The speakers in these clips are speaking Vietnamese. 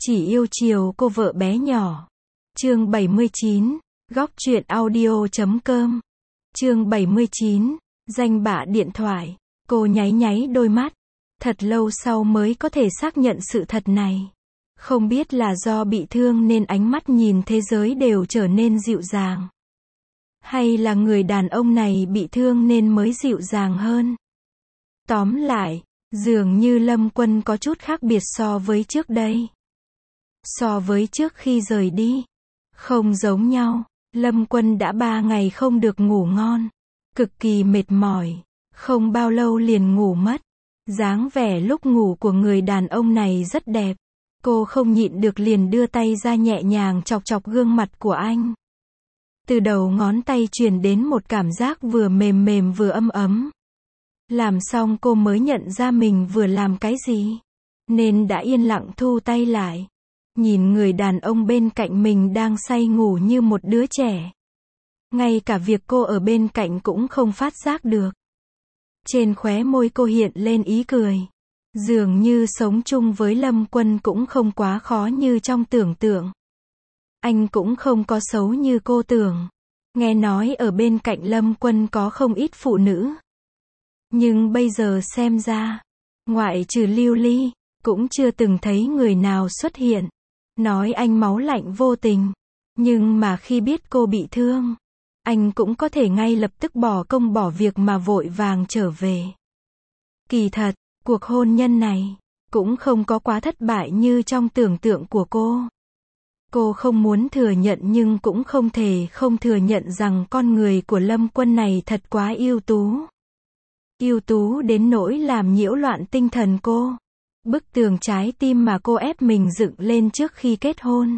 Chỉ yêu chiều cô vợ bé nhỏ. Chương 79, góc truyện audio.com. Chương 79, danh bạ điện thoại. Cô nháy nháy đôi mắt. Thật lâu sau mới có thể xác nhận sự thật này. Không biết là do bị thương nên ánh mắt nhìn thế giới đều trở nên dịu dàng. Hay là người đàn ông này bị thương nên mới dịu dàng hơn. Tóm lại, dường như Lâm Quân có chút khác biệt so với trước đây. So với trước khi rời đi. Không giống nhau, Lâm Quân đã 3 ngày không được ngủ ngon. Cực kỳ mệt mỏi. Không bao lâu liền ngủ mất. Dáng vẻ lúc ngủ của người đàn ông này rất đẹp. Cô không nhịn được liền đưa tay ra nhẹ nhàng chọc chọc gương mặt của anh. Từ đầu ngón tay truyền đến một cảm giác vừa mềm mềm vừa ấm ấm. Làm xong cô mới nhận ra mình vừa làm cái gì. Nên đã yên lặng thu tay lại. Nhìn người đàn ông bên cạnh mình đang say ngủ như một đứa trẻ. Ngay cả việc cô ở bên cạnh cũng không phát giác được. Trên khóe môi cô hiện lên ý cười. Dường như sống chung với Lâm Quân cũng không quá khó như trong tưởng tượng. Anh cũng không có xấu như cô tưởng. Nghe nói ở bên cạnh Lâm Quân có không ít phụ nữ. Nhưng bây giờ xem ra, ngoại trừ Lưu Ly, cũng chưa từng thấy người nào xuất hiện. Nói anh máu lạnh vô tình. Nhưng mà khi biết cô bị thương, anh cũng có thể ngay lập tức bỏ công bỏ việc mà vội vàng trở về. Kỳ thật, cuộc hôn nhân này cũng không có quá thất bại như trong tưởng tượng của cô. Cô không muốn thừa nhận nhưng cũng không thể không thừa nhận rằng con người của Lâm Quân này thật quá ưu tú. Ưu tú đến nỗi làm nhiễu loạn tinh thần cô. Bức tường trái tim mà cô ép mình dựng lên trước khi kết hôn.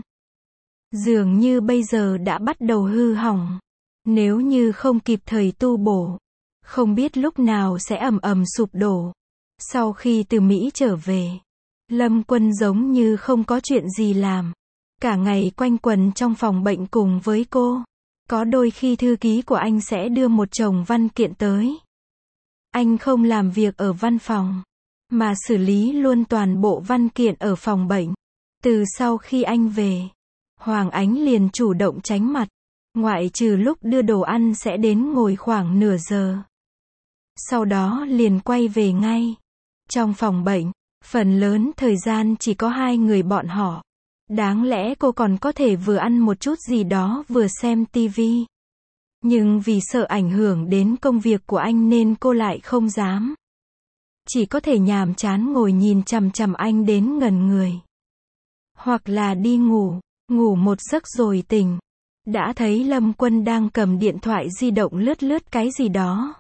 Dường như bây giờ đã bắt đầu hư hỏng. Nếu như không kịp thời tu bổ, không biết lúc nào sẽ ầm ầm sụp đổ. Sau khi từ Mỹ trở về, Lâm Quân giống như không có chuyện gì làm. Cả ngày quanh quẩn trong phòng bệnh cùng với cô. Có đôi khi thư ký của anh sẽ đưa một chồng văn kiện tới. Anh không làm việc ở văn phòng, mà xử lý luôn toàn bộ văn kiện ở phòng bệnh. Từ sau khi anh về, Hoàng Ánh liền chủ động tránh mặt. Ngoại trừ lúc đưa đồ ăn sẽ đến ngồi khoảng nửa giờ. Sau đó liền quay về ngay. Trong phòng bệnh, phần lớn thời gian chỉ có hai người bọn họ. Đáng lẽ cô còn có thể vừa ăn một chút gì đó vừa xem tivi. Nhưng vì sợ ảnh hưởng đến công việc của anh nên cô lại không dám. Chỉ có thể nhàm chán ngồi nhìn chằm chằm anh đến ngẩn người. Hoặc là đi ngủ, ngủ một giấc rồi tỉnh. Đã thấy Lâm Quân đang cầm điện thoại di động lướt lướt cái gì đó.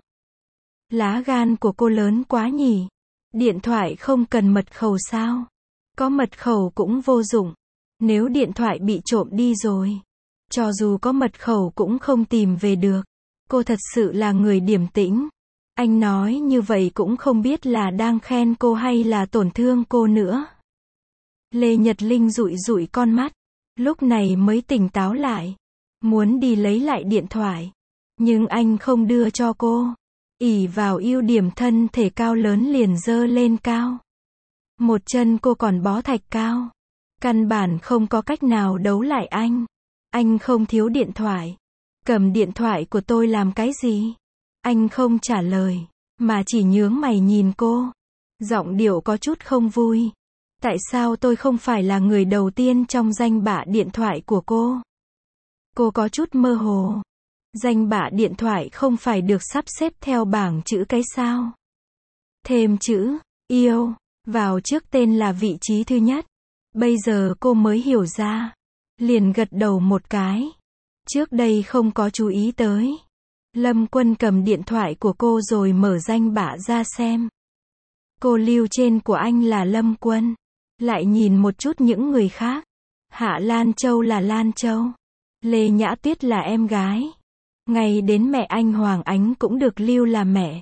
Lá gan của cô lớn quá nhỉ. Điện thoại không cần mật khẩu sao? Có mật khẩu cũng vô dụng. Nếu điện thoại bị trộm đi rồi, cho dù có mật khẩu cũng không tìm về được. Cô thật sự là người điềm tĩnh. Anh nói như vậy cũng không biết là đang khen cô hay là tổn thương cô nữa. Lê Nhật Linh dụi dụi con mắt. Lúc này mới tỉnh táo lại. Muốn đi lấy lại điện thoại. Nhưng anh không đưa cho cô. Ỷ vào ưu điểm thân thể cao lớn liền giơ lên cao. Một chân cô còn bó thạch cao. Căn bản không có cách nào đấu lại anh. Anh không thiếu điện thoại. Cầm điện thoại của tôi làm cái gì? Anh không trả lời, mà chỉ nhướng mày nhìn cô. Giọng điệu có chút không vui. Tại sao tôi không phải là người đầu tiên trong danh bạ điện thoại của cô? Cô có chút mơ hồ. Danh bạ điện thoại không phải được sắp xếp theo bảng chữ cái sao? Thêm chữ yêu vào trước tên là vị trí thứ nhất. Bây giờ cô mới hiểu ra. Liền gật đầu một cái. Trước đây không có chú ý tới. Lâm Quân cầm điện thoại của cô rồi mở danh bạ ra xem. Cô lưu trên của anh là Lâm Quân. Lại nhìn một chút những người khác. Hạ Lan Châu là Lan Châu. Lê Nhã Tuyết là em gái. Ngay đến mẹ anh Hoàng Ánh cũng được lưu là mẹ.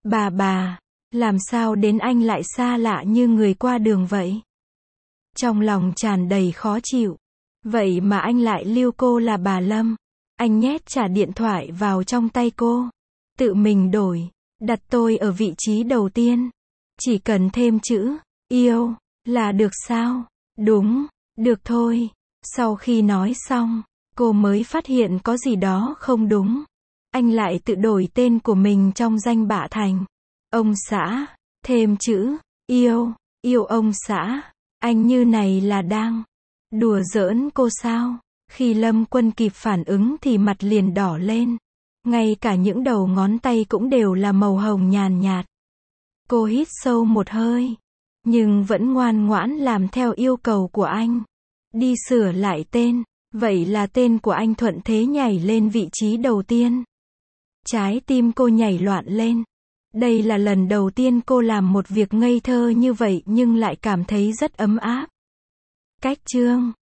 Bà, làm sao đến anh lại xa lạ như người qua đường vậy? Trong lòng tràn đầy khó chịu. Vậy mà anh lại lưu cô là bà Lâm. Anh nhét trả điện thoại vào trong tay cô. Tự mình đổi. Đặt tôi ở vị trí đầu tiên. Chỉ cần thêm chữ yêu là được sao? Đúng. Được thôi. Sau khi nói xong, cô mới phát hiện có gì đó không đúng. Anh lại tự đổi tên của mình trong danh bạ thành ông xã, thêm chữ yêu, yêu ông xã. Anh như này là đang đùa giỡn cô sao? Khi Lâm Quân kịp phản ứng thì mặt liền đỏ lên. Ngay cả những đầu ngón tay cũng đều là màu hồng nhàn nhạt. Cô hít sâu một hơi, nhưng vẫn ngoan ngoãn làm theo yêu cầu của anh. Đi sửa lại tên. Vậy là tên của anh thuận thế nhảy lên vị trí đầu tiên. Trái tim cô nhảy loạn lên. Đây là lần đầu tiên cô làm một việc ngây thơ như vậy nhưng lại cảm thấy rất ấm áp. Cách chương